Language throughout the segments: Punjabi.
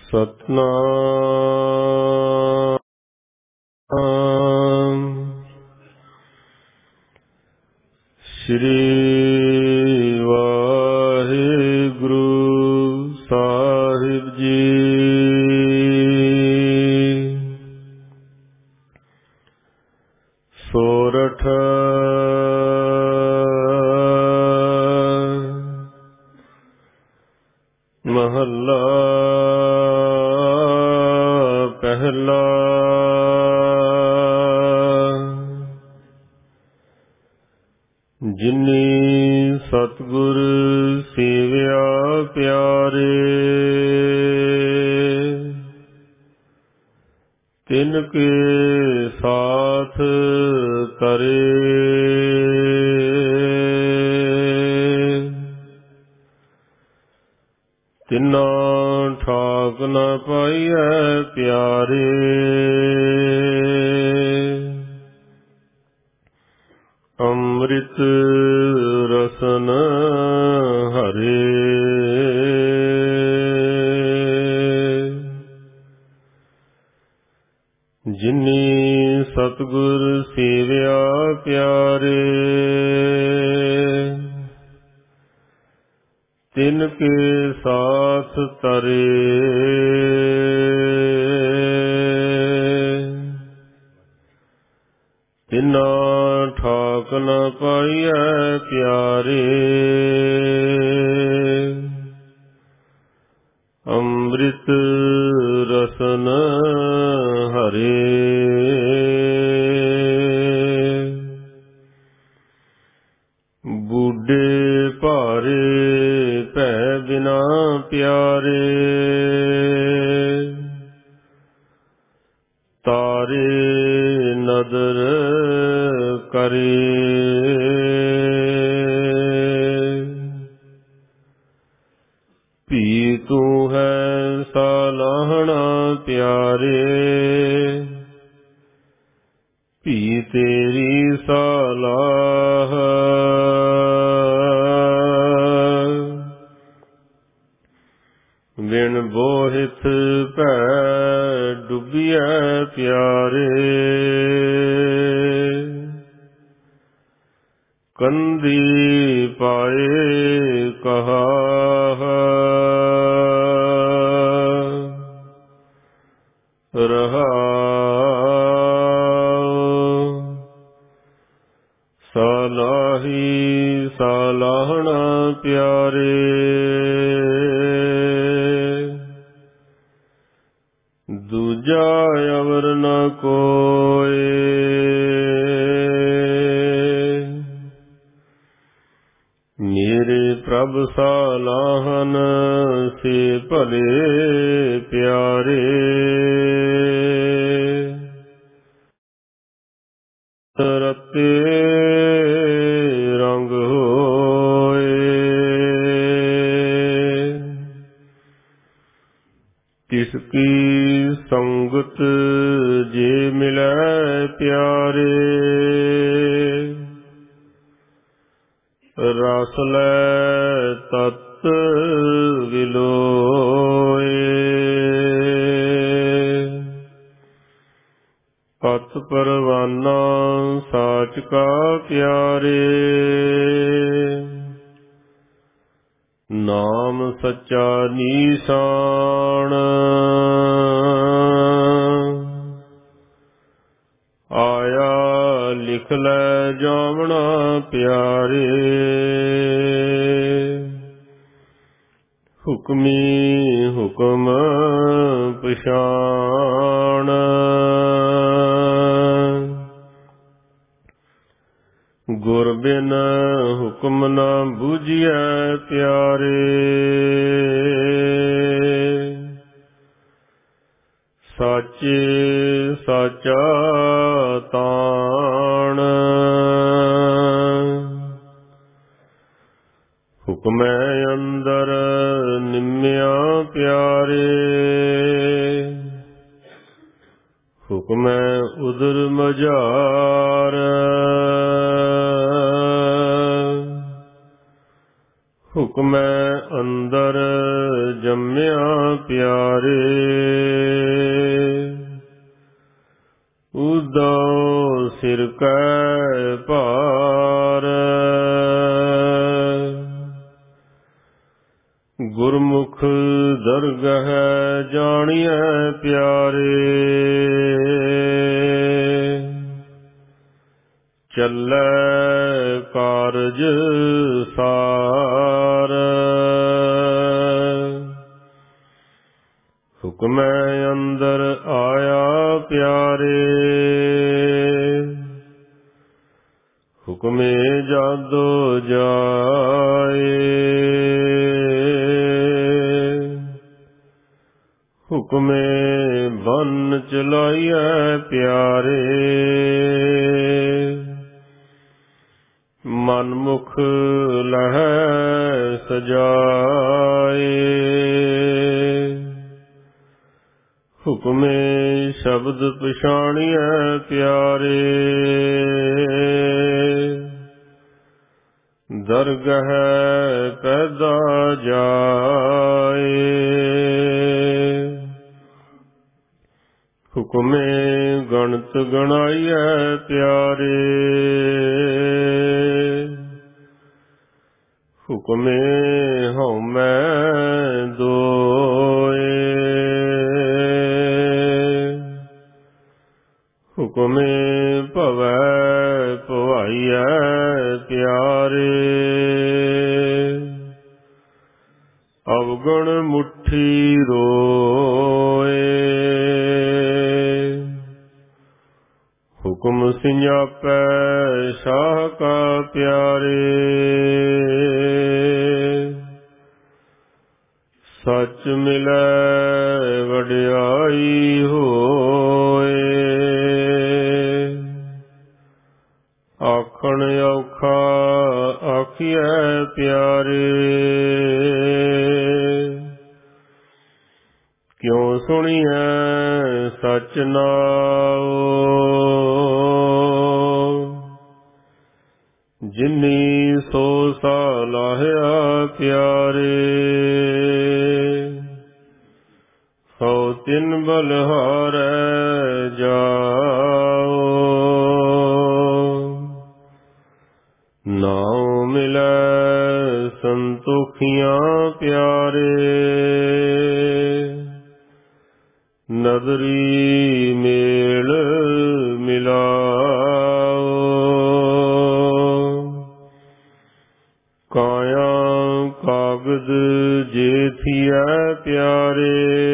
ਸਤਨਾਮ ਸ੍ਰੀ ਵਾਹਿਗੁਰੂ ਸਾਹਿਬ ਜੀ। ਸੋਰਠ ਮਹੱਲਾ ਪਹਿਲਾ। ਜਿਨੀ ਸਤਿਗੁਰ ਸੇਵਿਆ ਪਿਆਰੇ, ਤਿਨ ਕੇ ਸਾਥ ਤਰੇ। ਤਿਨਾ ਠਾਕ ਨ ਪਾਈਐ ਪਿਆਰੇ, ਅੰਮ੍ਰਿਤ ਰਸਨ ਹਰੇ। ਜਿਨੀ ਸਤਿਗੁਰ ਸੇਵਿਆ ਪਿਆਰੇ, ਤਿਨ ਕੇ ਸਾਥ ਤਰੇ। ਤਿਨਾ ਠਾਕ ਨ ਪਾਈਐ ਪਿਆਰੇ, ਅੰਮ੍ਰਿਤ ਰਸਨ ਹਰੇ। ਬੁੱਢੇ ਭਾਰੇ ਭੈ ਬਿਨਾ ਪਿਆਰੇ, ਤਾਰੇ ਨਦਰ ਕਰੇ। ਭੀ ਤੂੰ ਹੈ ਸਾਲਾਹਣਾ ਪਿਆਰੇ, ਭੀ ਤੇਰੀ ਸਾਲਾਹ। ਬਿਨ ਬੋਹਿਥ ਭੈ ਡੁੱਬੀਐ ਪਿਆਰੇ, ਕੰਧੀ ਪਾਏ ਕਹਾ। ਰਹਾਉ ਸਾਲਾਹੀ ਸਾਲਾਹਣਾ ਪਿਆਰੇ, ਦੂਜਾ ਅਵਰ ਨ ਕੋਇ। ਮੇਰੇ ਪ੍ਰਭ ਸਾਲਾਹਨ ਸੇ ਭਲੇ ਪਿਆਰੇ, ਰਤੇ ਰੰਗ ਹੋਏ। ਤਿਸ ਕੀ ਸੰਗਤ ਜੇ ਮਿਲੈ ਪਿਆਰੇ, ਰਸ ਲੈ ਤਤ ਵਿਲੋਏ। ਪਤ ਪਰਵਾਨਾ ਸਾਚ ਕਾ ਪਿਆਰੇ, ਨਾਮ ਸੱਚਾ ਨੀਸਾਨ। ਆਇਆ ਲਿਖ ਲੈ ਜਾਵਣਾ ਪਿਆਰੇ, ਹੁਕਮੀ ਹੁਕਮ ਪਛਾਣ। ਗੁਰ ਬਿਨ ਹੁਕਮ ਨ ਬੂਝੀਐ ਪਿਆਰੇ, ਸਾਚੇ ਸਾਚਾ ਤਾਣ। ਹੁਕਮੈ ਅੰਦਰ ਨਿਮਿਆ ਪਿਆਰੇ, ਹੁਕਮੈ ਉਦਰ ਮਝਾਰ। ਹੁਕਮੈ ਅੰਦਰ ਜੰਮਿਆ ਪਿਆਰੇ, ਉਦਉ ਸਿਰ ਕੈ ਭਾਰ। ਗੁਰਮੁਖ ਦਰਗਹ ਜਾਣੀਐ ਪਿਆਰੇ, ਚੱਲੈ ਕਾਰਜ ਸਾਰ। ਹੁਕਮੈ ਅੰਦਰ ਆਇਆ ਪਿਆਰੇ, ਹੁਕਮੇ ਜਾਦੋ ਜਾਏ। ਹੁਕਮੇ ਬੰਨ ਚਲਾਈਐ ਪਿਆਰੇ, ਮਨ ਮੁਖ ਲਹੈ ਸਜਾਏ। ਹੁਕਮੇ ਸ਼ਬਦ ਪਛਾਣੀਐ ਪਿਆਰੇ, ਦਰਗਹ ਪੈਦਾ ਜਾਏ। ਹੁਕਮੇ ਗਣਤ ਗਣਾਈਐ ਪਿਆਰੇ, ਹੁਕਮੇ ਹਉਮੈ ਦੋਏ। ਹੁਕਮੇ ਭਵੈ ਭਵਾਈਐ ਪਿਆਰੇ, ਅਵਗੁਣ ਮੁਠੀ ਰੋਏ। ਹੁਕਮ ਸਿੰਜਾਪੈ ਸ਼ਾਹ ਕਾ ਪਿਆਰੇ, ਸੱਚ ਮਿਲੈ ਵਡਿਆਈ ਹੋਏ। ਆਖਣ ਔਖਾ ਆਖੀਐ ਪਿਆਰੇ, ਕਿਉ ਸੁਣੀਐ ਸਚ ਨਾਉ। ਜਿਨੀ ਸੋ ਸਾਲਾਹਿਆ ਪਿਆਰੇ, ਸੋ ਤਿਨ ਬਲਿਹਾਰੈ ਜਾਉ। ਨਾਉ ਮਿਲੈ ਸੰਤੋਖੀਆਂ ਪਿਆਰੇ, ਨਦਰੀ ਮੇਲ ਮਿਲਾਓ। ਕਾਇਆ ਕਾਗਦ ਜੇ ਥੀਐ ਪਿਆਰੇ,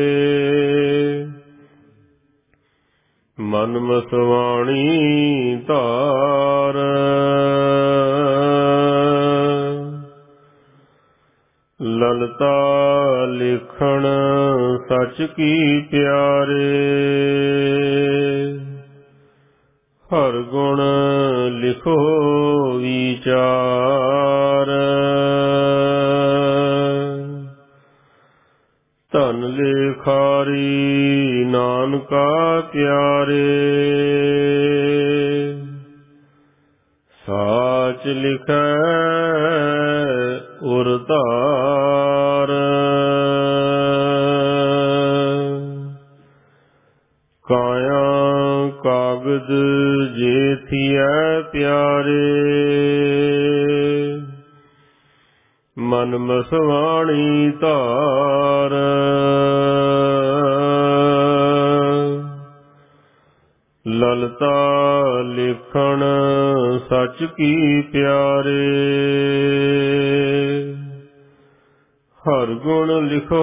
ਮਨ ਮਸਵਾਣੀ ਧਾਰ। ਲਲਤਾ ਲਿਖਣ ਸਚ ਕੀ ਪਿਆਰੇ, ਹਰ ਗੁਣ ਲਿਖੋ ਵਿਚਾਰ। ਧਨ ਲੇਖਾਰੀ ਨਾਨਕਾ ਪਿਆਰੇ, ਸਾਚ ਲਿਖੈ ਉਰ ਧਾਰ। ਕਾਇਆ ਕਾਗਦ ਜੇ ਥੀਐ ਪਿਆਰੇ, ਮਨ ਮਸਵਾਣੀ ਧਾਰ। ਲਲਤਾ ਲਿਖਣ ਸਚ ਕੀ ਪਿਆਰੇ, ਹਰ ਗੁਣ ਲਿਖੋ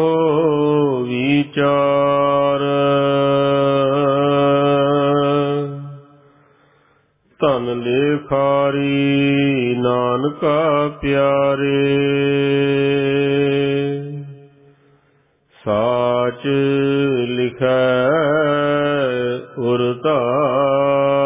ਵਿਚਾਰ। ਧਨ ਲੇਖਾਰੀ ਨਾਨਕਾ ਪਿਆਰੇ, ਸਾਚ ਲਿਖੈ ਉਰ ਧਾਰ।